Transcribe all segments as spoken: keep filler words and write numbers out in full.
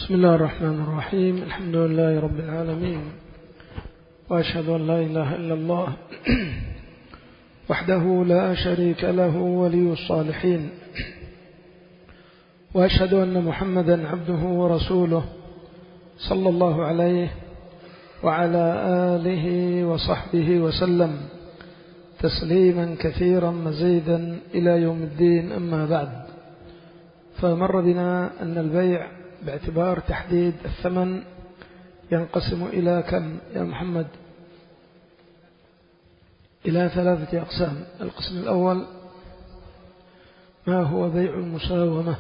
بسم الله الرحمن الرحيم. الحمد لله رب العالمين، وأشهد أن لا إله إلا الله وحده لا شريك له ولي الصالحين، وأشهد أن محمدا عبده ورسوله صلى الله عليه وعلى آله وصحبه وسلم تسليما كثيرا مزيدا إلى يوم الدين. أما بعد، فمر بنا أن البيع باعتبار تحديد الثمن ينقسم إلى كم يا محمد؟ إلى ثلاثة أقسام. القسم الأول ما هو بيع المساومة.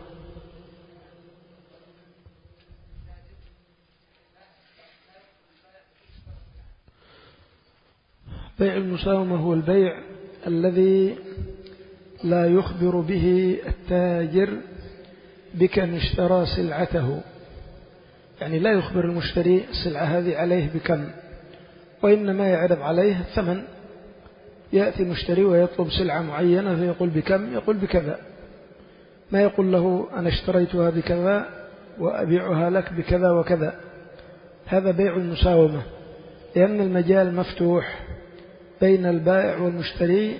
بيع المساومة هو البيع الذي لا يخبر به التاجر بكم اشترى سلعته، يعني لا يخبر المشتري السلعة هذه عليه بكم، وإنما يعرض عليه الثمن. يأتي المشتري ويطلب سلعة معينة فيقول بكم؟ يقول بكذا، ما يقول له أنا اشتريتها بكذا وأبيعها لك بكذا وكذا. هذا بيع المساومة، لأن المجال مفتوح بين البائع والمشتري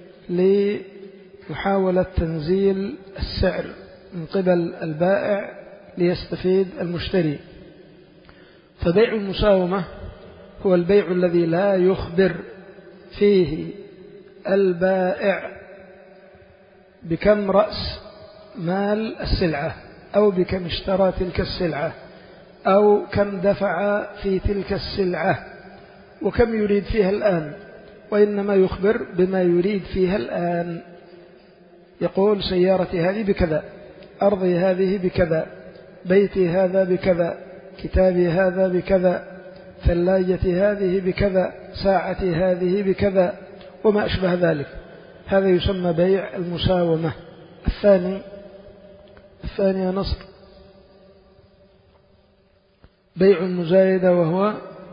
لمحاولة تنزيل السعر من قبل البائع ليستفيد المشتري. فبيع المساومة هو البيع الذي لا يخبر فيه البائع بكم رأس مال السلعة، أو بكم اشترى تلك السلعة، أو كم دفع في تلك السلعة، وكم يريد فيها الآن، وإنما يخبر بما يريد فيها الآن. يقول سيارتي هذه بكذا، أرضي هذه بكذا، بيتي هذا بكذا، كتابي هذا بكذا، ثلاجتي هذه بكذا، ساعتي هذه بكذا، وما أشبه ذلك. هذا يسمى بيع المساومة. الثاني الثاني يا نصر بيع المزايدة، وهو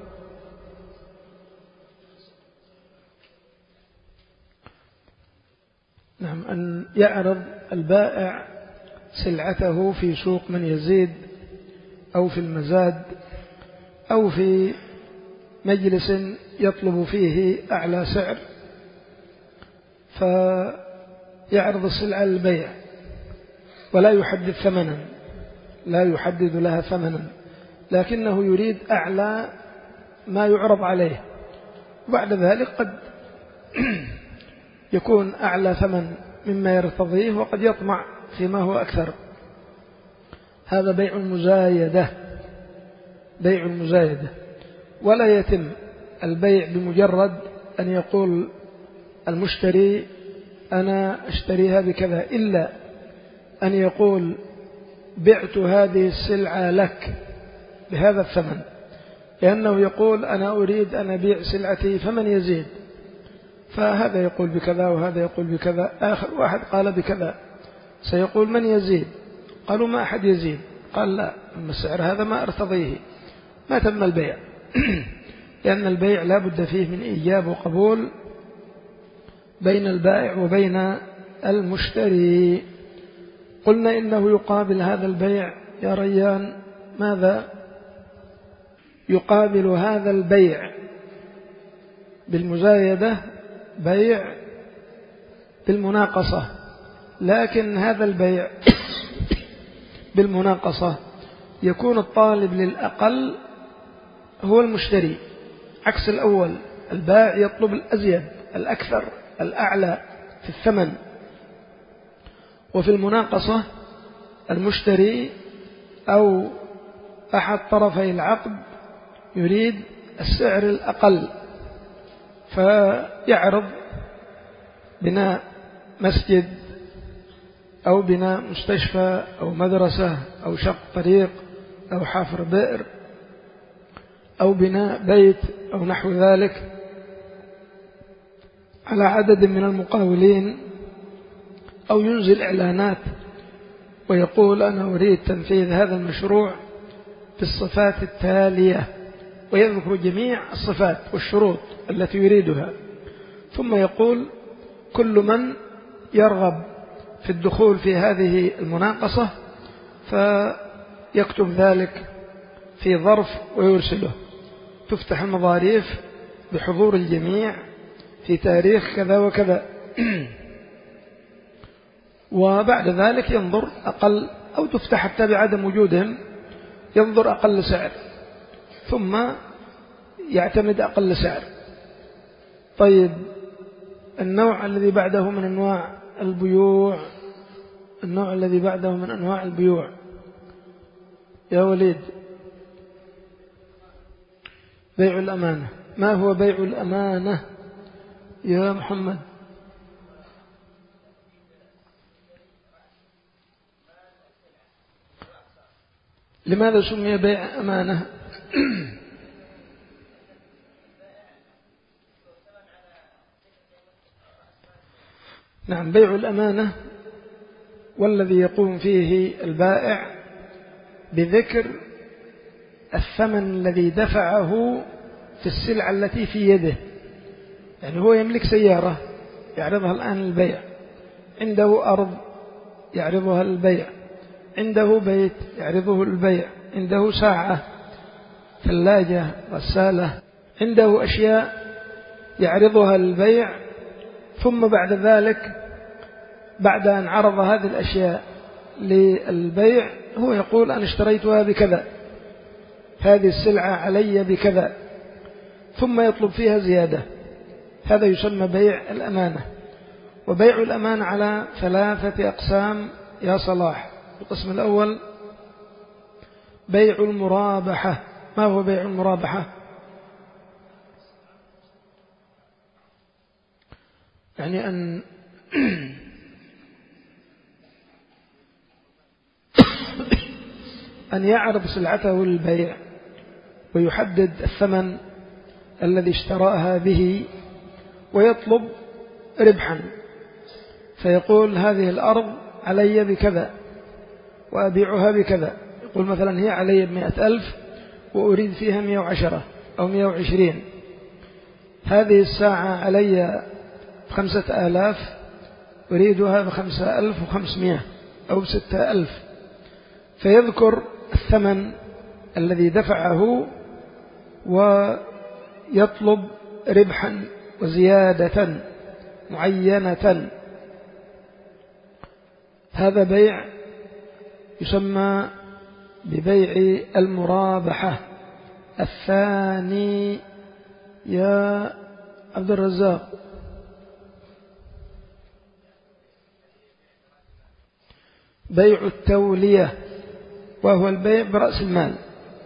نعم أن يعرض البائع سلعته في سوق من يزيد، أو في المزاد، أو في مجلس يطلب فيه أعلى سعر، فيعرض السلعة للبيع ولا يحدد ثمنا، لا يحدد لها ثمنا، لكنه يريد أعلى ما يعرض عليه. وبعد ذلك قد يكون أعلى ثمن مما يرتضيه، وقد يطمع فيما هو أكثر. هذا بيع المزايدة. بيع المزايدة ولا يتم البيع بمجرد أن يقول المشتري أنا أشتريها بكذا، إلا أن يقول بعت هذه السلعة لك بهذا الثمن، لأنه يقول أنا أريد أن أبيع سلعتي فمن يزيد، فهذا يقول بكذا وهذا يقول بكذا. آخر واحد قال بكذا، سيقول من يزيد؟ قالوا ما أحد يزيد. قال لا، أما السعر هذا ما أرتضيه، ما تم البيع. لأن البيع لا بد فيه من إيجاب وقبول بين البائع وبين المشتري. قلنا إنه يقابل هذا البيع يا ريان ماذا؟ يقابل هذا البيع بالمزايدة بيع بالمناقصة، لكن هذا البيع بالمناقصة يكون الطالب للأقل هو المشتري، عكس الأول. البائع يطلب الأزيد، الأكثر، الأعلى في الثمن. وفي المناقصة المشتري أو أحد طرفي العقد يريد السعر الأقل، فيعرض بناء مسجد، أو بناء مستشفى، أو مدرسة، أو شق طريق، أو حفر بئر، أو بناء بيت، أو نحو ذلك، على عدد من المقاولين، أو ينزل إعلانات ويقول أنا أريد تنفيذ هذا المشروع بالصفات التالية، ويذكر جميع الصفات والشروط التي يريدها، ثم يقول كل من يرغب في الدخول في هذه المناقصة يكتب ذلك في ظرف ويرسله، تفتح المظاريف بحضور الجميع في تاريخ كذا وكذا، وبعد ذلك ينظر أقل، أو تفتح حتى بعدم وجودهم ينظر أقل سعر ثم يعتمد أقل سعر. طيب النوع الذي بعده من أنواع البيوع، النوع الذي بعده من أنواع البيوع يا وليد، بيع الأمانة. ما هو بيع الأمانة يا محمد؟ لماذا سمي بيع أمانة؟ نعم، بيع الأمانة والذي يقوم فيه البائع بذكر الثمن الذي دفعه في السلعة التي في يده. يعني هو يملك سيارة يعرضها الآن للبيع، عنده أرض يعرضها للبيع، عنده بيت يعرضه للبيع، عنده ساعة، ثلاجة، غسالة، عنده أشياء يعرضها للبيع. ثم بعد ذلك بعد أن عرض هذه الأشياء للبيع هو يقول أنا اشتريتها بكذا، هذه السلعة علي بكذا، ثم يطلب فيها زيادة. هذا يسمى بيع الأمانة. وبيع الأمانة على ثلاثة أقسام يا صلاح. القسم الأول بيع المرابحة. ما هو بيع المرابحة؟ يعني أن أن يعرض سلعته للبيع ويحدد الثمن الذي اشتراها به ويطلب ربحا، فيقول هذه الأرض علي بكذا وأبيعها بكذا. يقول مثلا هي علي بمئة ألف وأريد فيها مئة وعشرة أو مئة وعشرين. هذه الساعة علي بخمسة آلاف أريدها بخمسة ألف وخمسمائة أو بستة ألف، فيذكر الثمن الذي دفعه ويطلب ربحا وزيادة معينة. هذا بيع يسمى ببيع المرابحة. الثاني يا عبد الرزاق بيع التولية، وهو البيع برأس المال.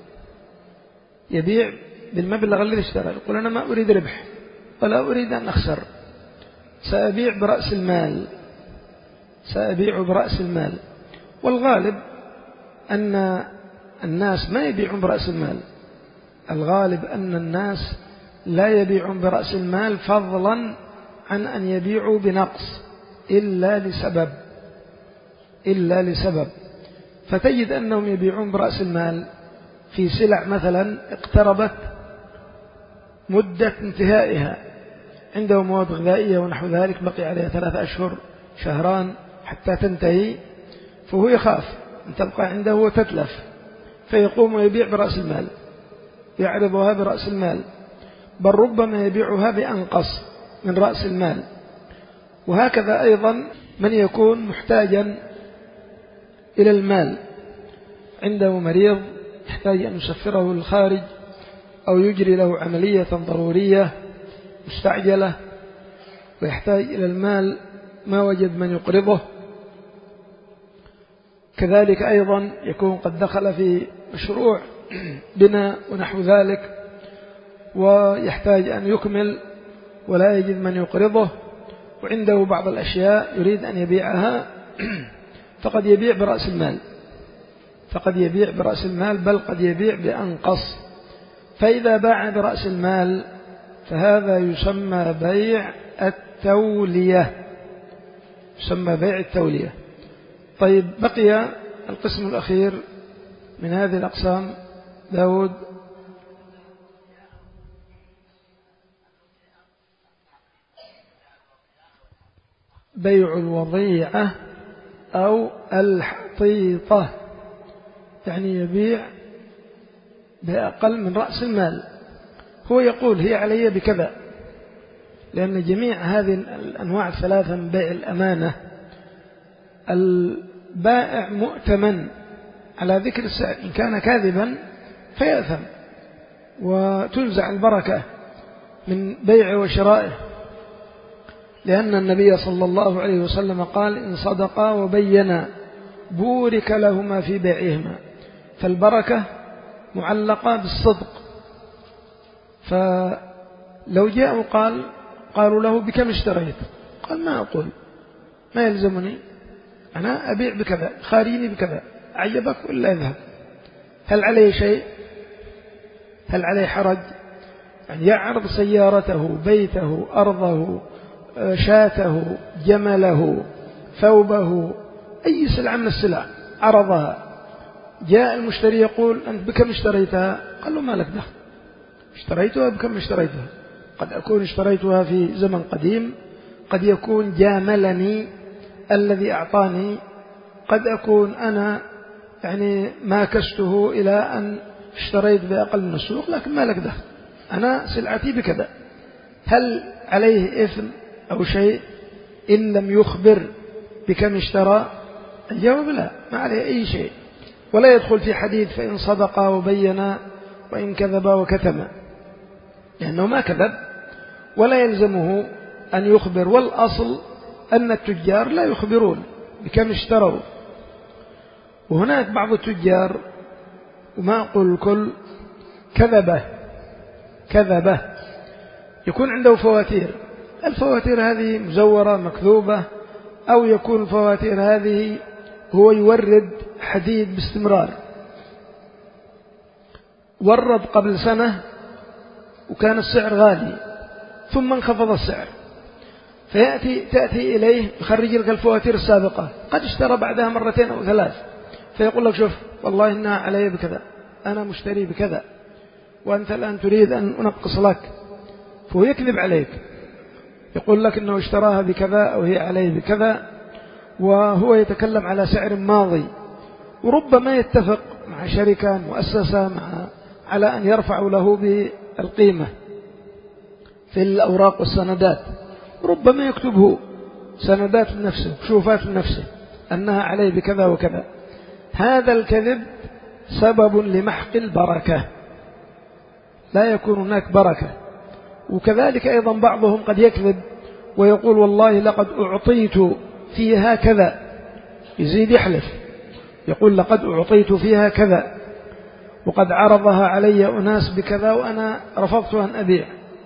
يبيع بالمبلغ الذي اشترى، يقول أنا ما أريد ربح ولا أريد أن أخسر، سأبيع برأس المال، سأبيع برأس المال. والغالب أن الناس ما يبيعون برأس المال، الغالب أن الناس لا يبيعون برأس المال فضلا عن أن يبيعوا بنقص إلا لسبب إلا لسبب فتجد أنهم يبيعون برأس المال في سلع مثلا اقتربت مدة انتهائها، عنده مواد غذائية ونحو ذلك، بقي عليها ثلاثة أشهر شهران حتى تنتهي، فهو يخاف أن تبقى عنده وتتلف، فيقوم ويبيع برأس المال، يعرضها برأس المال، بل ربما يبيعها بأنقص من رأس المال. وهكذا أيضا من يكون محتاجا إلى المال، عنده مريض يحتاج أن يسفره للخارج أو يجري له عملية ضرورية مستعجلة ويحتاج إلى المال، ما وجد من يقرضه. كذلك أيضا يكون قد دخل في مشروع بناء ونحو ذلك ويحتاج أن يكمل ولا يجد من يقرضه، وعنده بعض الأشياء يريد أن يبيعها، فقد يبيع برأس المال فقد يبيع برأس المال بل قد يبيع بأنقص. فإذا باع برأس المال فهذا يسمى بيع التولية، يسمى بيع التولية. طيب بقي القسم الأخير من هذه الأقسام. داود بيع الوضيعة أو الحطيطة. يعني يبيع بأقل من رأس المال. هو يقول هي علي بكذا، لأن جميع هذه الأنواع الثلاثة من بيع الأمانة البائع مؤتمن على ذكر السعر، إن كان كاذبا فيأثم وتنزع البركة من بيعه وشرائه، لأن النبي صلى الله عليه وسلم قال إن صدقا وبينا بورك لهما في بيعهما، فالبركة معلقة بالصدق. فلو جاء وقال قالوا له بكم اشتريت؟ قال ما أقول، ما يلزمني، أنا أبيع بكذا، خاريني بكذا، أعجبك ولا يذهب. هل عليه شيء؟ هل عليه حرج؟ يعني يعرض سيارته، بيته، أرضه، شاته، جمله، ثوبه، أي سلعة من السلع عرضها، جاء المشتري يقول أنت بكم اشتريتها؟ قال له ما لك دخل، اشتريتها بكم اشتريتها؟ قد أكون اشتريتها في زمن قديم، قد يكون جاملني الذي أعطاني، قد أكون أنا يعني ما كسته إلى أن اشتريت بأقل من السوق، لكن ما لك دخل، أنا سلعتي بكذا. هل عليه إثم أو شيء إن لم يخبر بكم اشترى؟ الجواب لا، ما عليه أي شيء، ولا يدخل في حديث فإن صدقا وبينا وإن كذبا وكتما، لأنه ما كذب ولا يلزمه أن يخبر. والأصل أن التجار لا يخبرون بكم اشتروا. وهناك بعض التجار، وما أقول الكل، كذبه كذبه يكون عنده فواتير، الفواتير هذه مزورة مكذوبة، أو يكون الفواتير هذه هو يورد حديد باستمرار، ورد قبل سنة وكان السعر غالي ثم انخفض السعر، فيأتي تأتي إليه يخرج لك الفواتير السابقة، قد اشترى بعدها مرتين أو ثلاث، فيقول لك شوف والله إنها علي بكذا، أنا مشتري بكذا، وأنت الآن تريد أن أنقص لك، فهو يكذب عليك، يقول لك إنه اشتراها بكذا أو هي عليه بكذا، وهو يتكلم على سعر ماضي، وربما يتفق مع شركة مؤسسة مع على أن يرفعوا له بالقيمة في الأوراق والسندات، ربما يكتبه سندات من نفسه، شوفات من نفسه أنها عليه بكذا وكذا. هذا الكذب سبب لمحق البركة، لا يكون هناك بركة. وكذلك أيضا بعضهم قد يكذب ويقول والله لقد أعطيت فيها كذا، يزيد يحلف، يقول لقد أعطيت فيها كذا وقد عرضها علي أناس بكذا وأنا رفضت أن أبيع،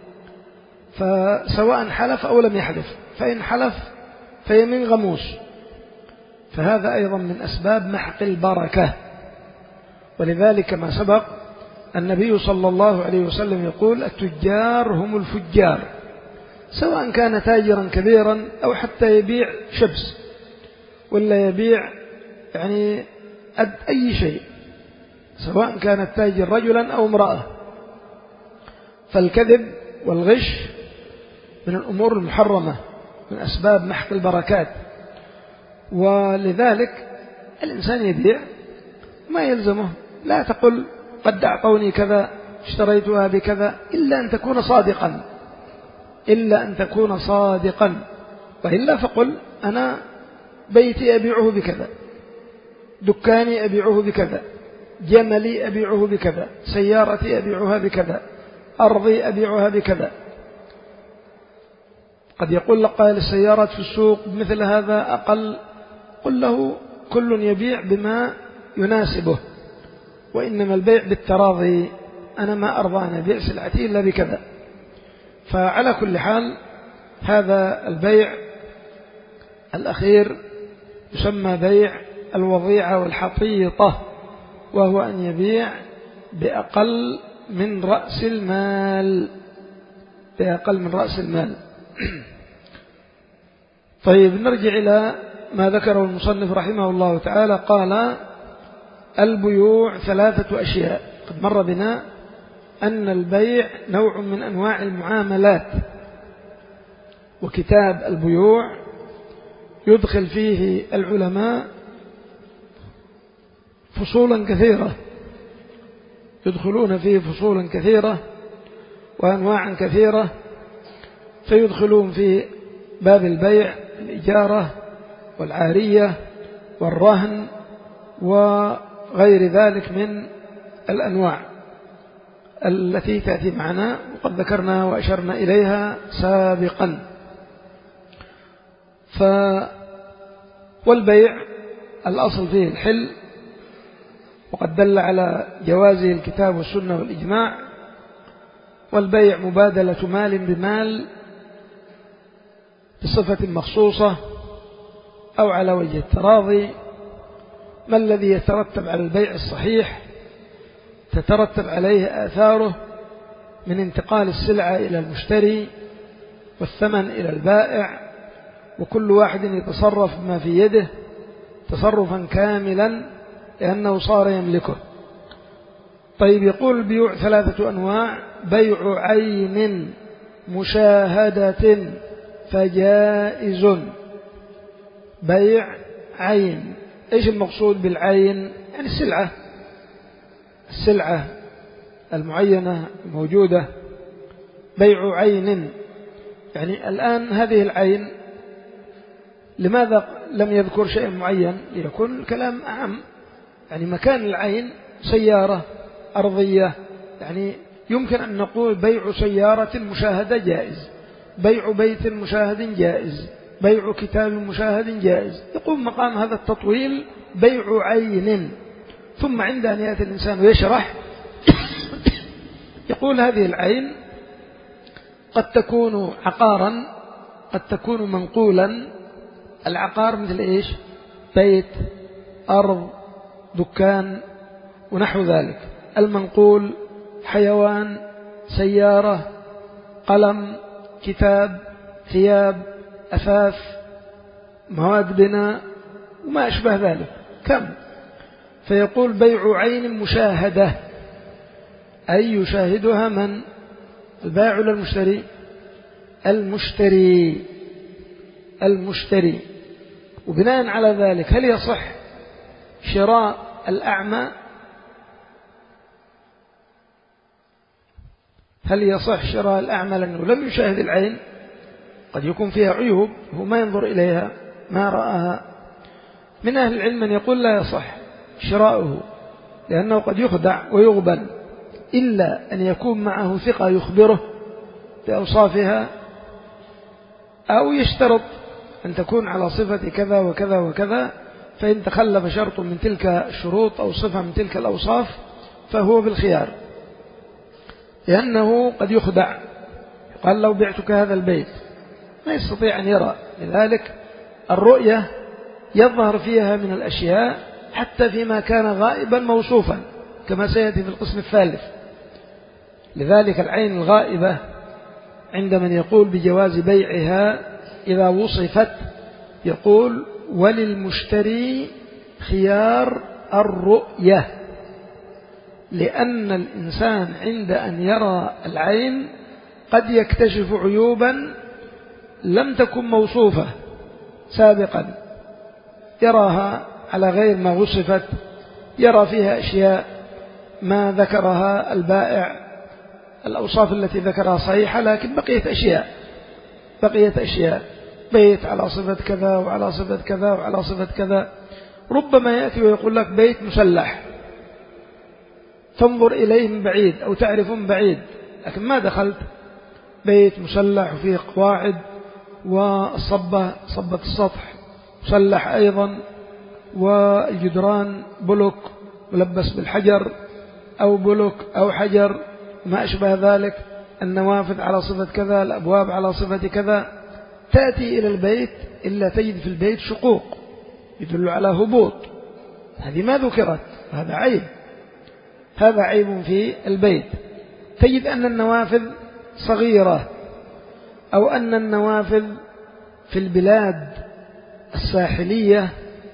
فسواء حلف أو لم يحلف، فإن حلف فيمين غموس، فهذا أيضا من أسباب محق البركة. ولذلك ما سبق النبي صلى الله عليه وسلم يقول التجار هم الفجار، سواء كان تاجرا كبيرا أو حتى يبيع شبس ولا يبيع يعني أي شيء، سواء كان التاجر رجلا أو امرأة. فالكذب والغش من الأمور المحرمة، من أسباب محق البركات. ولذلك الإنسان يبيع ما يلزمه، لا تقل قد أعطوني كذا اشتريتها بكذا، إلا أن تكون صادقا، إلا أن تكون صادقا، وإلا فقل أنا بيتي أبيعه بكذا، دكاني أبيعه بكذا، جملي أبيعه بكذا، سيارتي أبيعها بكذا، أرضي أبيعها بكذا. قد يقول لك قائل السيارات في السوق مثل هذا أقل، قل له كل يبيع بما يناسبه، وإنما البيع بالتراضي، أنا ما أرضى أن أبيع سلعتي إلا بكذا. فعلى كل حال هذا البيع الأخير يسمى بيع الوضيعة والحطيطة، وهو أن يبيع بأقل من رأس المال، بأقل من رأس المال. طيب نرجع إلى ما ذكره المصنف رحمه الله تعالى. قال البيوع ثلاثة أشياء. قد مر بنا أن البيع نوع من أنواع المعاملات، وكتاب البيوع يدخل فيه العلماء فصولا كثيرة، يدخلون فيه فصولا كثيرة وأنواعا كثيرة، فيدخلون في باب البيع الإجارة والعارية والرهن وغير ذلك من الأنواع التي تأتي معنا وقد ذكرنا وأشرنا إليها سابقا. ف والبيع الأصل فيه الحل، وقد دل على جوازه الكتاب والسنة والإجماع. والبيع مبادلة مال بمال بصفة مخصوصة أو على وجه التراضي. ما الذي يترتب على البيع الصحيح؟ تترتب عليه آثاره من انتقال السلعة إلى المشتري والثمن إلى البائع، وكل واحد يتصرف بما في يده تصرفا كاملا لأنه صار يملكه. طيب، يقول البيوع ثلاثة أنواع: بيع عين مشاهدة فجائز. بيع عين، إيش المقصود بالعين؟ يعني السلعة السلعة المعينة موجودة. بيع عين يعني الآن هذه العين، لماذا لم يذكر شيء معين؟ ليكون الكلام أعم. يعني مكان العين سيارة أرضية، يعني يمكن أن نقول بيع سيارة مشاهدة جائز، بيع بيت مشاهد جائز، بيع كتاب مشاهد جائز. يقوم مقام هذا التطويل بيع عين. ثم عند أن يأتي الإنسان ويشرح يقول هذه العين قد تكون عقارا، قد تكون منقولا. العقار مثل إيش؟ بيت، أرض، دكان ونحو ذلك. المنقول حيوان، سيارة، قلم، كتاب، ثياب، أثاث، مواد بناء وما أشبه ذلك. كم؟ فيقول بيع عين مشاهدة، أي يشاهدها من؟ البائع ولا المشتري؟ المشتري المشتري. وبناء على ذلك هل يصح شراء الأعمى؟ هل يصح شراء الأعمى لأنه لم يشاهد العين؟ قد يكون فيها عيوب هو ما ينظر إليها، ما رآها. من أهل العلم من يقول لا يصح شراؤه لأنه قد يخدع ويغبن، إلا أن يكون معه ثقة يخبره بأوصافها، أو يشترط أن تكون على صفة كذا وكذا وكذا، فإن تخلف شرط من تلك الشروط أو صفة من تلك الأوصاف فهو بالخيار، لأنه قد يخدع. قال لو بعتك هذا البيت ما يستطيع أن يرى، لذلك الرؤية يظهر فيها من الأشياء حتى فيما كان غائبا موصوفا كما سيأتي في القسم الثالث. لذلك العين الغائبة عند من يقول بجواز بيعها إذا وصفت يقول وللمشتري خيار الرؤية، لأن الإنسان عند أن يرى العين قد يكتشف عيوبا لم تكن موصوفة سابقا، يراها على غير ما وصفت، يرى فيها أشياء ما ذكرها البائع، الأوصاف التي ذكرها صحيحة لكن بقيت أشياء بقيت أشياء بيت على صفة كذا وعلى صفة كذا وعلى صفة كذا. ربما يأتي ويقول لك بيت مسلح، تنظر إليه من بعيد أو تعرفه من بعيد لكن ما دخلت. بيت مسلح وفيه قواعد والصبة صبة السطح مسلح أيضا، والجدران بلوك ملبس بالحجر أو بلوك أو حجر ما أشبه ذلك، النوافذ على صفة كذا، الأبواب على صفة كذا. تأتي إلى البيت إلا تجد في البيت شقوق يدل على هبوط، هذه ما ذكرت، هذا عيب، هذا عيب في البيت. تجد أن النوافذ صغيرة أو أن النوافذ في البلاد الساحلية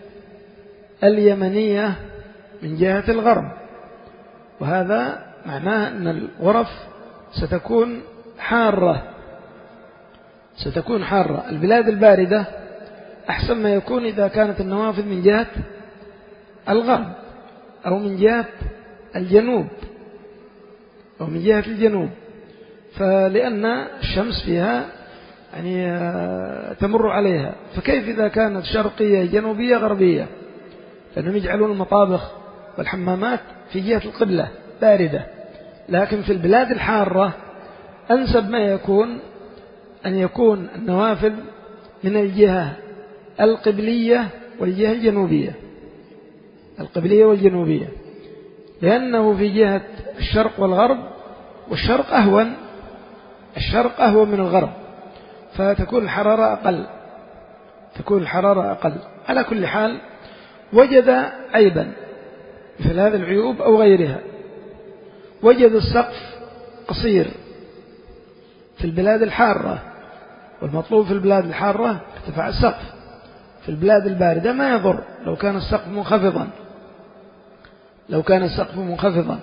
اليمنية من جهة الغرب، وهذا معناه أن الغرف ستكون حارة ستكون حارة. البلاد الباردة أحسن ما يكون إذا كانت النوافذ من جهة الغرب، أو من جهة الجنوب أو من جهة الجنوب، فلأن الشمس فيها يعني تمر عليها، فكيف إذا كانت شرقية جنوبية غربية؟ فإنهم يجعلون المطابخ والحمامات في جهة القبلة باردة. لكن في البلاد الحارة أنسب ما يكون أن يكون النوافذ من الجهة القبلية والجهة الجنوبية، القبلية والجنوبية، لأنه في جهة الشرق والغرب، والشرق أهون، الشرق أهون من الغرب، فتكون الحرارة أقل، تكون الحرارة أقل. على كل حال وجد عيبا مثل هذه العيوب أو غيرها. وجد السقف قصير في البلاد الحارة، والمطلوب في البلاد الحارة ارتفاع السقف. في البلاد الباردة ما يضر لو كان السقف منخفضا، لو كان السقف منخفضا.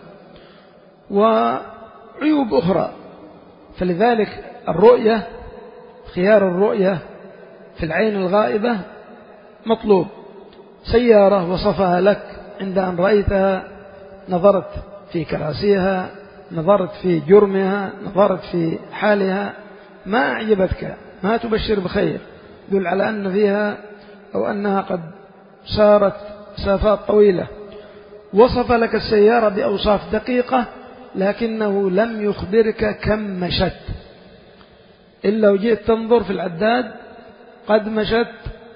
وعيوب أخرى، فلذلك الرؤية، خيار الرؤية في العين الغائبة مطلوب. سيارة وصفها لك، عند أن رأيتها نظرت في كراسيها، نظرت في جرمها، نظرت في حالها، ما أعجبتك، ما تبشر بخير، يدل على أن فيها أو أنها قد سارت مسافات طويلة. وصف لك السيارة بأوصاف دقيقة، لكنه لم يخبرك كم مشت. إلا وجئت تنظر في العداد قد مشت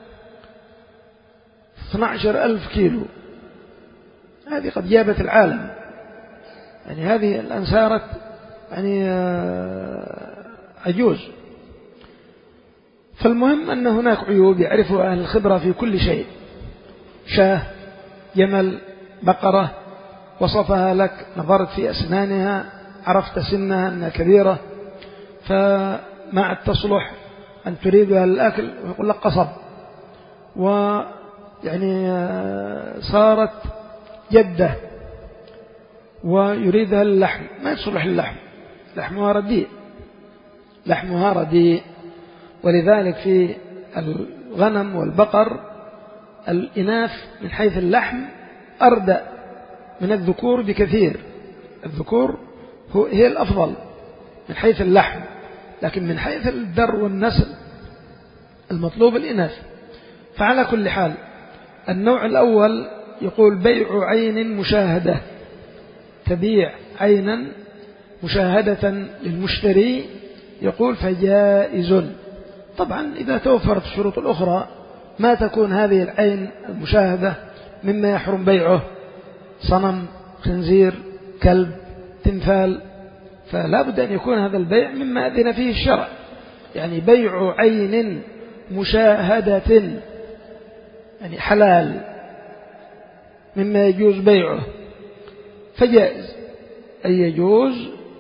اثني عشر ألف كيلو، هذه قد جابت العالم، يعني هذه الآن صارت يعني عجوز. فالمهم أن هناك عيوب يعرفها أهل الخبرة في كل شيء. شاه، جمل، بقرة، وصفها لك، نظرت في أسنانها، عرفت سنها أنها كبيرة، فما عاد تصلح أن تريدها للأكل ويقول لك قصب، ويعني صارت جدة ويريدها للحم، ما يصلح اللحم، لحمها رديء، لحمها رديء. ولذلك في الغنم والبقر الإناث من حيث اللحم أردأ من الذكور بكثير، الذكور هي الأفضل من حيث اللحم، لكن من حيث الدر والنسل المطلوب الإناث. فعلى كل حال النوع الأول يقول بيع عين مشاهدة، تبيع عينا مشاهدة للمشتري، يقول فجائز. طبعا إذا توفرت الشروط الأخرى ما تكون هذه العين المشاهدة مما يحرم بيعه، صنم، خنزير، كلب، تمثال، فلا بد أن يكون هذا البيع مما أذن فيه الشرع. يعني بيع عين مشاهدة يعني حلال مما يجوز بيعه فجائز، أي يجوز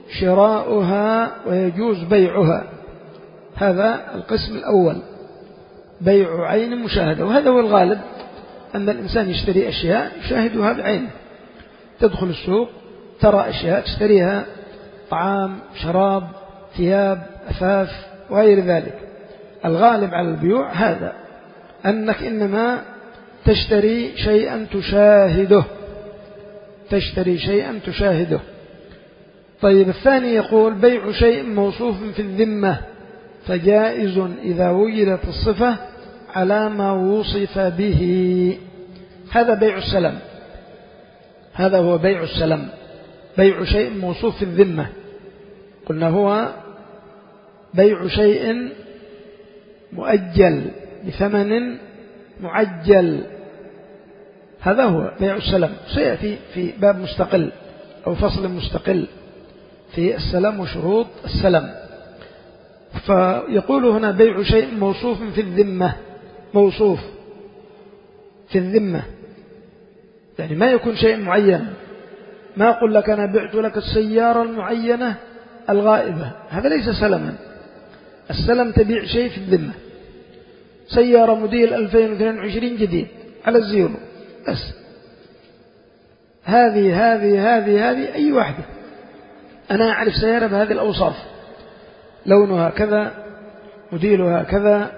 شراؤها ويجوز بيعها. هذا القسم الأول، بيع عين مشاهدة. وهذا هو الغالب، أن الإنسان يشتري أشياء يشاهدها بعينه. تدخل السوق ترى أشياء تشتريها، طعام، شراب، ثياب، أثاث وغير ذلك. الغالب على البيوع هذا، أنك إنما تشتري شيئا تشاهده، تشتري شيئا تشاهده. طيب الثاني يقول بيع شيء موصوف في الذمة، فجائز إذا وجدت الصفة على ما وصف به. هذا بيع السلم، هذا هو بيع السلم، بيع شيء موصوف في الذمة. قلنا هو بيع شيء مؤجل بثمن معجل، هذا هو بيع السلم. سيأتي في باب مستقل أو فصل مستقل في السلم وشروط السلم. فيقول هنا بيع شيء موصوف في الذمة، موصوف في الذمة يعني ما يكون شيء معين. ما أقول لك أنا بعت لك السيارة المعينة الغائبة، هذا ليس سلما. السلم تبيع شيء في الذمة، سيارة موديل ألفين واثنين وعشرين جديد على الزيرو بس، هذه هذه هذه هذه أي واحدة، أنا أعرف سيارة بهذه الأوصاف، لونها كذا، موديلها كذا،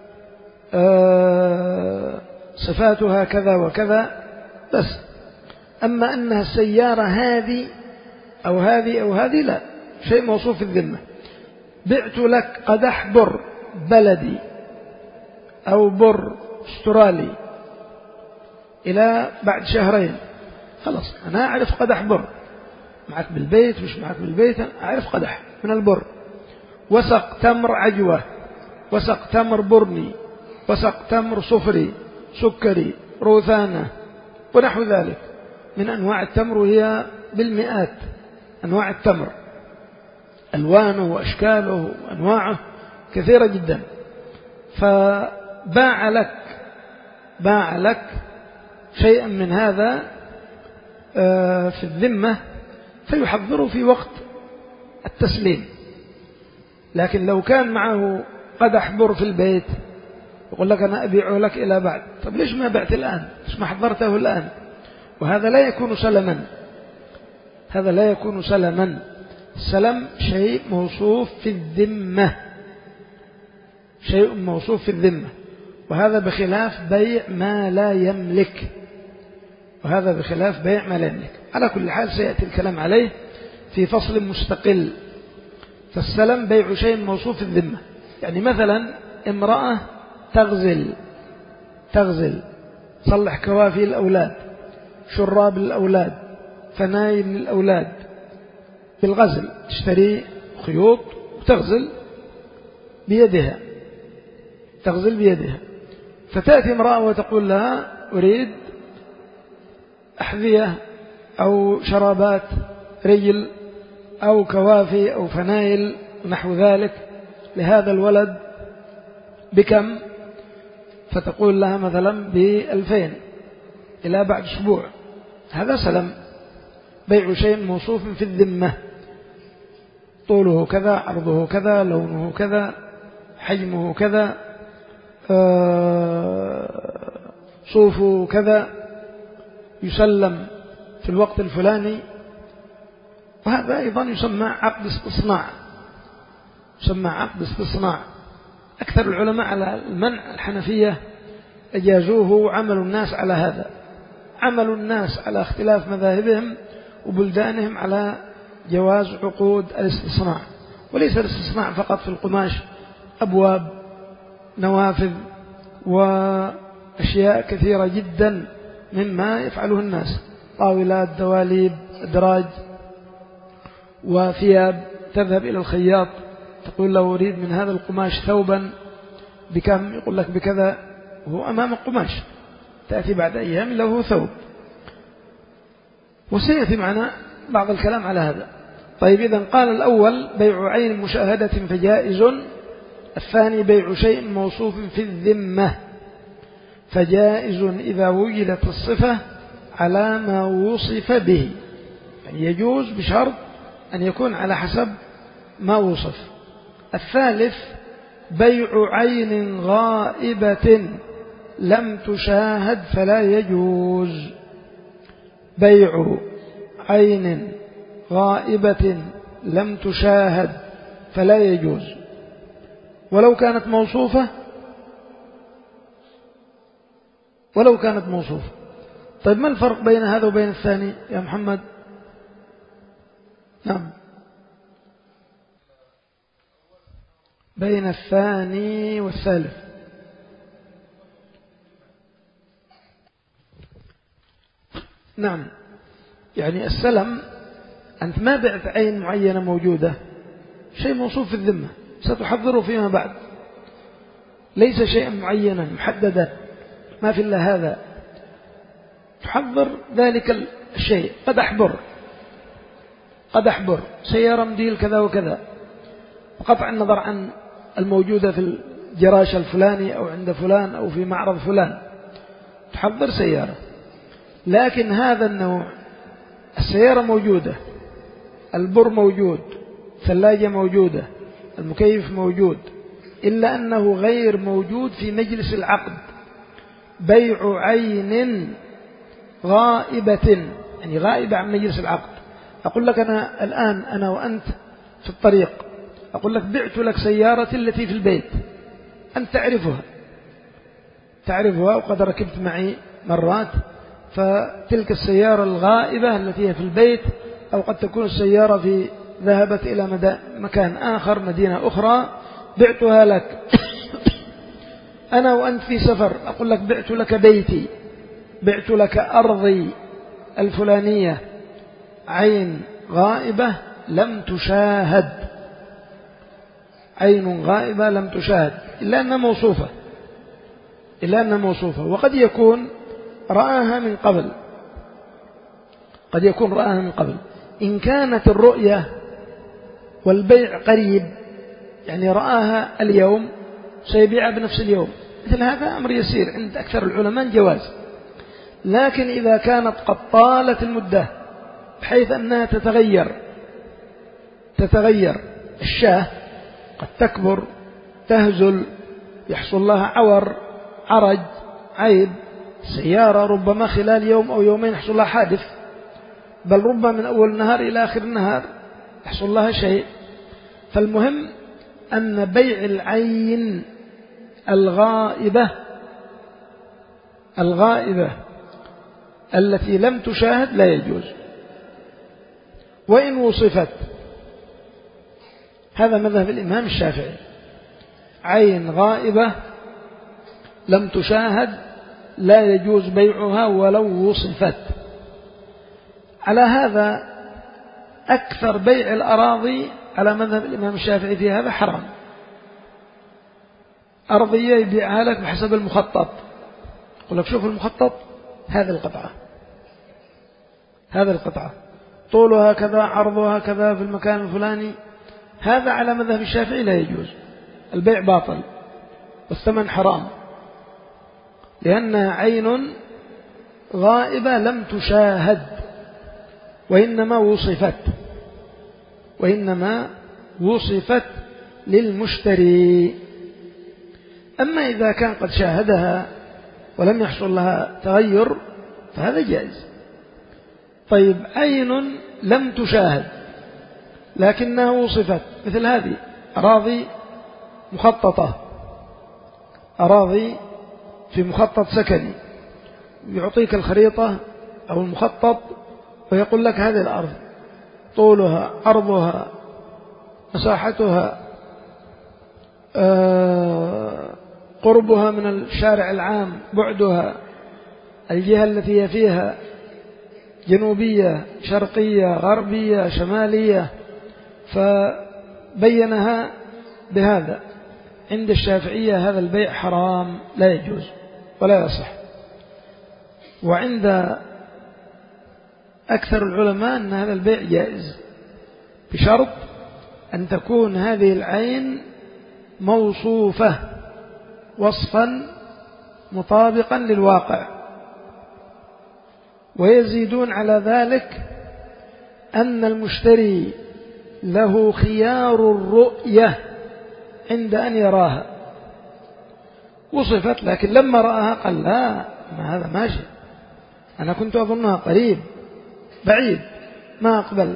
آه صفاتها كذا وكذا بس. أما أنها السيارة هذه أو هذه أو هذه لا، شيء موصوف في الذمة. بعت لك قدح بر بلدي أو بر استرالي إلى بعد شهرين، خلاص أنا أعرف قدح بر، معك بالبيت مش معك بالبيت أعرف قدح من البر. وسق تمر عجوة، وسق تمر برني، وسق تمر صفري سكري روثانة ونحو ذلك من أنواع التمر، وهي بالمئات أنواع التمر، ألوانه وأشكاله وأنواعه كثيرة جدا. فباع لك باع لك شيئا من هذا في الذمة فيحضره في وقت التسليم. لكن لو كان معه قدح بر في البيت يقول لك أنا أبيعه لك إلى بعد، طب ليش ما بعت الآن؟ ليش ما حضرته الآن؟ وهذا لا يكون سلما، هذا لا يكون سلما. السلم شيء موصوف في الذمة، شيء موصوف في الذمة، وهذا بخلاف بيع ما لا يملك، وهذا بخلاف بيع ما لا يملك. على كل حال سيأتي الكلام عليه في فصل مستقل. فالسلم بيع شيء موصوف في الذمة، يعني مثلا امرأة تغزل تغزل تصلح كوافي الأولاد، شراب الأولاد، فنايل الأولاد بالغزل، تشتري خيوط وتغزل بيدها، تغزل بيدها. فتأتي امرأة وتقول لها أريد أحذية أو شرابات رجل أو كوافي أو فنايل ونحو ذلك لهذا الولد بكم؟ فتقول لها مثلا بألفين إلى بعد أسبوع. هذا سلم، بيع شيء موصوف في الذمة، طوله كذا، عرضه كذا، لونه كذا، حجمه كذا، صوفه كذا، يسلم في الوقت الفلاني. وهذا أيضا يسمى عقد استصناع، يسمى عقد استصناع. أكثر العلماء على المنع الحنفية أجازوه وعملوا الناس على هذا، عملوا الناس على اختلاف مذاهبهم وبلدانهم على جواز عقود الاستصناع. وليس الاستصناع فقط في القماش، أبواب، نوافذ، وأشياء كثيرة جدا مما يفعله الناس، طاولات، دواليب، أدراج وثياب. تذهب إلى الخياط تقول له أريد من هذا القماش ثوبا بكم؟ يقول لك بكذا، وهو أمام القماش. تأتي بعد أيام له ثوب. وسيأتي معنا بعض الكلام على هذا. طيب، إذن قال الأول بيع عين مشاهدة فجائز، الثاني بيع شيء موصوف في الذمة فجائز إذا وجدت الصفة على ما وصف به، يعني يجوز بشرط أن يكون على حسب ما وصف. الثالث بيع عين غائبة لم تشاهد فلا يجوز، بيع عين غائبة لم تشاهد فلا يجوز ولو كانت موصوفة، ولو كانت موصوفة. طيب، ما الفرق بين هذا وبين الثاني يا محمد؟ نعم، بين الثاني والثالث. نعم، يعني السلم أنت ما بعت عين معينة موجودة، شيء موصوف في الذمة ستحضره فيما بعد، ليس شيئا معينا محددا ما في إلا هذا، تحضر ذلك الشيء. قد أحبر قد أحبر سيارة مديل كذا وكذا، بقطع النظر عن الموجودة في الجراش الفلاني أو عند فلان أو في معرض فلان، تحضر سيارة. لكن هذا النوع السيارة موجودة، البر موجود، ثلاجة موجودة، المكيف موجود، إلا أنه غير موجود في مجلس العقد. بيع عين غائبة، يعني غائبة عن مجلس العقد. أقول لك أنا الآن أنا وأنت في الطريق، أقول لك بعت لك سيارتي التي في البيت، أنت تعرفها تعرفها وقد ركبت معي مرات، فتلك السيارة الغائبة التي هي في البيت، أو قد تكون السيارة في ذهبت إلى مكان آخر، مدينة أخرى، بعتها لك أنا وأنت في سفر، أقول لك بعت لك بيتي، بعت لك أرضي الفلانية، عين غائبة لم تشاهد، عين غائبة لم تشاهد إلا أنها موصوفة، إلا أنها موصوفة. وقد يكون رآها من قبل، قد يكون رآها من قبل. إن كانت الرؤية والبيع قريب، يعني رآها اليوم سيبيعها بنفس اليوم، مثل هذا أمر يسير عند أكثر العلماء جواز. لكن إذا كانت قد طالت المدة بحيث أنها تتغير تتغير الشاة قد تكبر، تهزل، يحصل لها عور، عرج، عيب، سيارة ربما خلال يوم أو يومين يحصل لها حادث، بل ربما من أول النهار إلى آخر النهار يحصل لها شيء. فالمهم أن بيع العين الغائبة الغائبة التي لم تشاهد لا يجوز، وإن وصفت. هذا مذهب الإمام الشافعي، عين غائبة لم تشاهد لا يجوز بيعها ولو وصفت. على هذا أكثر بيع الأراضي على مذهب الإمام الشافعي في هذا حرام. أرضية يبيعها لك بحسب المخطط، يقول لك شوف المخطط، هذه القطعة هذه القطعة طولها كذا، عرضها كذا في المكان الفلاني، هذا على مذهب الشافعي لا يجوز، البيع باطل والثمن حرام، لأنها عين غائبة لم تشاهد وإنما وصفت وإنما وصفت للمشتري. أما إذا كان قد شاهدها ولم يحصل لها تغير فهذا جائز. طيب عين لم تشاهد لكنها وصفت، مثل هذه أراضي مخططة، أراضي في مخطط سكني، يعطيك الخريطة أو المخطط ويقول لك هذه الأرض طولها، عرضها، مساحتها، آه قربها من الشارع العام، بعدها، الجهة التي هي فيها، جنوبية، شرقية، غربية، شمالية، فبينها بهذا. عند الشافعية هذا البيع حرام لا يجوز ولا يصح. وعند أكثر العلماء أن هذا البيع جائز بشرط أن تكون هذه العين موصوفة وصفا مطابقا للواقع. ويزيدون على ذلك أن المشتري له خيار الرؤية عند أن يراها، وصفت لكن لما رآها قال لا، ما هذا ماشي، أنا كنت أظنها قريب بعيد ما أقبل.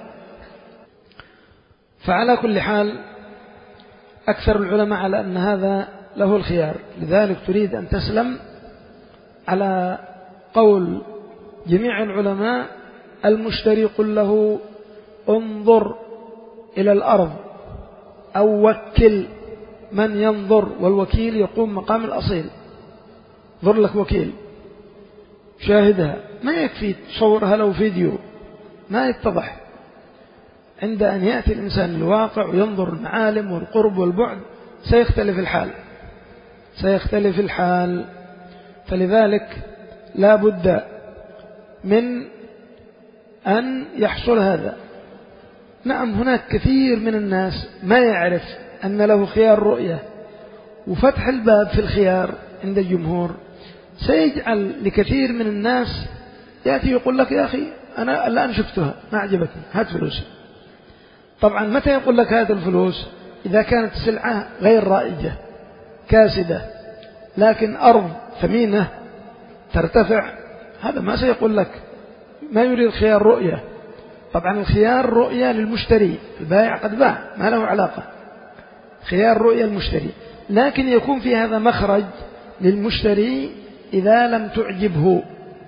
فعلى كل حال أكثر العلماء على أن هذا له الخيار. لذلك تريد أن تسلم على قول جميع العلماء، المشتري قل له انظر إلى الأرض أو وكل من ينظر، والوكيل يقوم مقام الأصيل. ظر لك وكيل شاهدها، ما يكفي تصورها لو فيديو ما يتضح. عند أن يأتي الإنسان للواقع وينظر المعالم والقرب والبعد سيختلف الحال سيختلف الحال فلذلك لا بد من أن يحصل هذا. نعم، هناك كثير من الناس ما يعرف أن له خيار رؤية، وفتح الباب في الخيار عند الجمهور سيجعل لكثير من الناس يأتي يقول لك يا أخي أنا الآن شفتها ما عجبتني، هات فلوسي. طبعا متى يقول لك هات الفلوس؟ إذا كانت السلعة غير رائجة كاسدة، لكن أرض ثمينة ترتفع، هذا ما سيقول لك، ما يريد خيار رؤية. طبعا الخيار رؤية للمشتري، البائع قد باع ما له علاقة، خيار رؤية المشتري، لكن يكون في هذا مخرج للمشتري إذا لم تعجبه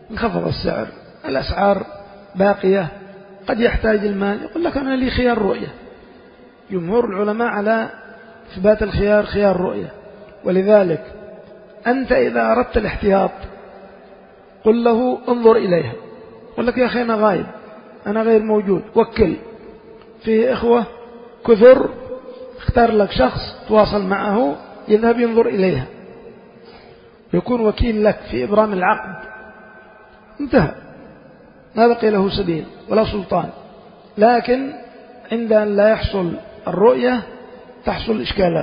انخفض السعر، الأسعار باقية، قد يحتاج المال، يقول لك أنا لي خيار رؤية. جمهور العلماء على إثبات الخيار خيار رؤية. ولذلك أنت إذا أردت الاحتياط قل له انظر إليها، قل لك يا أخي أنا غايب، أنا غير موجود، وكل في إخوة كثر، اختار لك شخص تواصل معه يذهب ينظر إليها، يكون وكيل لك في إبرام العقد، انتهى، ما بقي له سبيل ولا سلطان. لكن عند أن لا يحصل الرؤية تحصل إشكالات.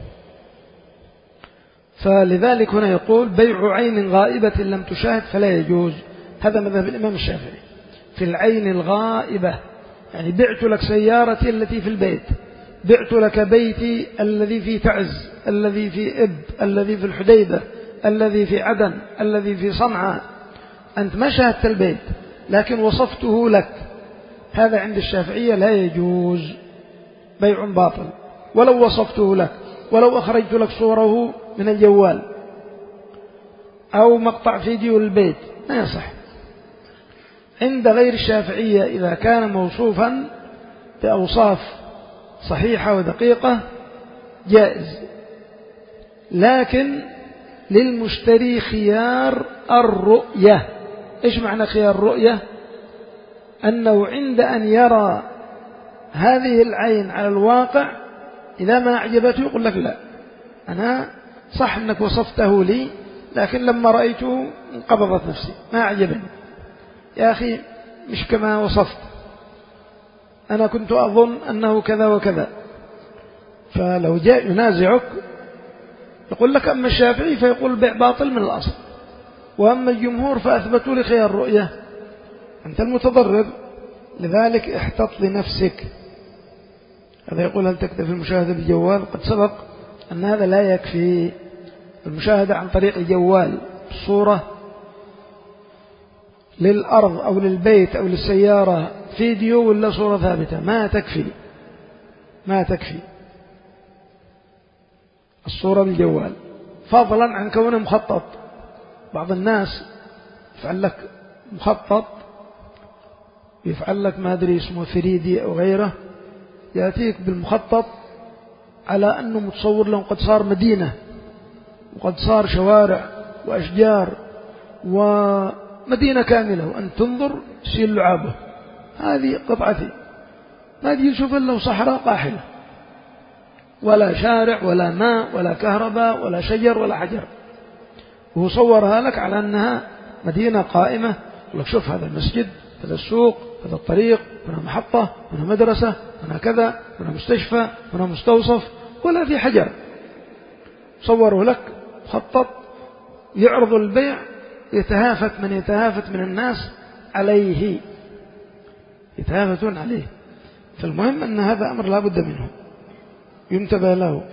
فلذلك هنا يقول بيع عين غائبة لم تشاهد فلا يجوز. هذا مذهب الإمام الشافعي في العين الغائبة، يعني بعت لك سيارتي التي في البيت، بعت لك بيتي الذي في تعز، الذي في إب، الذي في الحديدة، الذي في عدن، الذي في صنعاء، أنت ما شاهدت البيت لكن وصفته لك، هذا عند الشافعية لا يجوز، بيع باطل ولو وصفته لك، ولو أخرجت لك صوره من الجوال أو مقطع فيديو للبيت ما يصح. عند غير الشافعية إذا كان موصوفا بأوصاف صحيحة ودقيقة جائز، لكن للمشتري خيار الرؤية. إيش معنى خيار الرؤية؟ أنه عند أن يرى هذه العين على الواقع إذا ما أعجبته يقول لك لا، أنا صح أنك وصفته لي لكن لما رأيته انقبضت نفسي ما أعجبني، يا أخي مش كما وصفت، أنا كنت أظن أنه كذا وكذا. فلو جاء ينازعك يقول لك أما الشافعي فيقول البيع باطل من الأصل، وأما الجمهور فأثبتوا لي خيار الرؤية، أنت المتضرر. لذلك احتط لنفسك. هذا يقول هل تكتفي المشاهدة بالجوال؟ قد سبق أن هذا لا يكفي. المشاهدة عن طريق الجوال صورة للأرض أو للبيت أو للسيارة فيديو ولا صورة ثابتة ما تكفي، ما تكفي الصورة بالجوال، فضلا عن كونه مخطط. بعض الناس يفعل لك مخطط، يفعل لك ما أدري اسمه ثري دي أو غيره، يأتيك بالمخطط على أنه متصور له قد صار مدينة وقد صار شوارع وأشجار ومدينة كاملة، وأن تنظر تسيل لعابه، هذه قطعتي، ما تجي تشوف إلا صحراء قاحلة، ولا شارع ولا ماء ولا كهرباء ولا شجر ولا حجر، وهو صورها لك على أنها مدينة قائمة. لك شوف هذا المسجد، هذا السوق، هذا الطريق، هنا محطة، هنا مدرسة، هنا كذا، هنا مستشفى، هنا مستوصف، ولا في حجر. صوره لك خطط يعرض البيع، يتهافت من يتهافت من الناس عليه، يتهافتون عليه. فالمهم أن هذا أمر لا بد منه ينتبه له.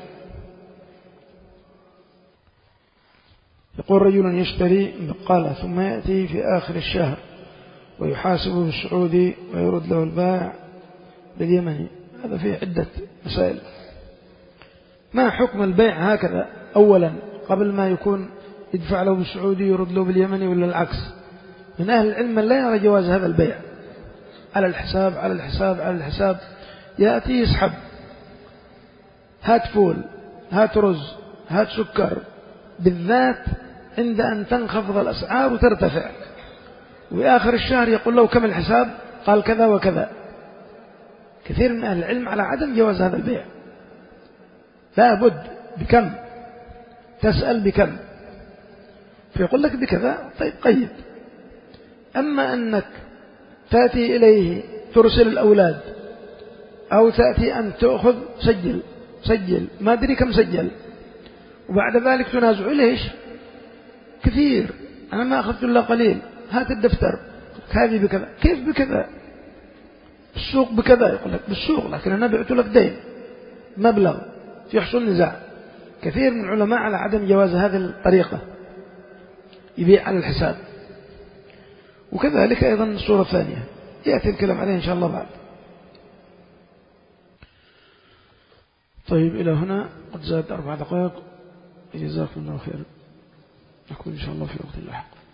يقول رجل يشتري بقالة ثم يأتي في آخر الشهر ويحاسبه بالسعودي ويرد له البائع باليمني، هذا فيه عدة مسائل. ما حكم البيع هكذا أولا قبل ما يكون يدفع له بالسعودي يرد له باليمني ولا العكس؟ من أهل العلم لا يرى جواز هذا البيع على الحساب على الحساب على الحساب. يأتي يسحب، هات فول، هات رز، هات سكر، بالذات عند أن تنخفض الأسعار وترتفع، وآخر الشهر يقول له كم الحساب؟ قال كذا وكذا. كثير من أهل العلم على عدم جواز هذا البيع. لا بد بكم، تسأل بكم، فيقول لك بكذا، طيب قيد. أما أنك تأتي إليه ترسل الأولاد أو تأتي أن تأخذ سجل سجل ما أدري كم سجل، وبعد ذلك تنازع ليش؟ كثير، أنا ما أخذت إلا قليل، هات الدفتر، هذه بكذا، كيف بكذا؟ السوق بكذا، يقول لك بالسوق لكن أنا بعت لك دين مبلغ، يحصل نزاع. كثير من العلماء على عدم جواز هذه الطريقة، يبيع على الحساب. وكذلك أيضا الصورة الثانية يأتي الكلام عليه إن شاء الله بعد. طيب إلى هنا قد زاد أربع دقائق، جزاكم الله خيرا، نكون إن شاء الله في وقت لاحق.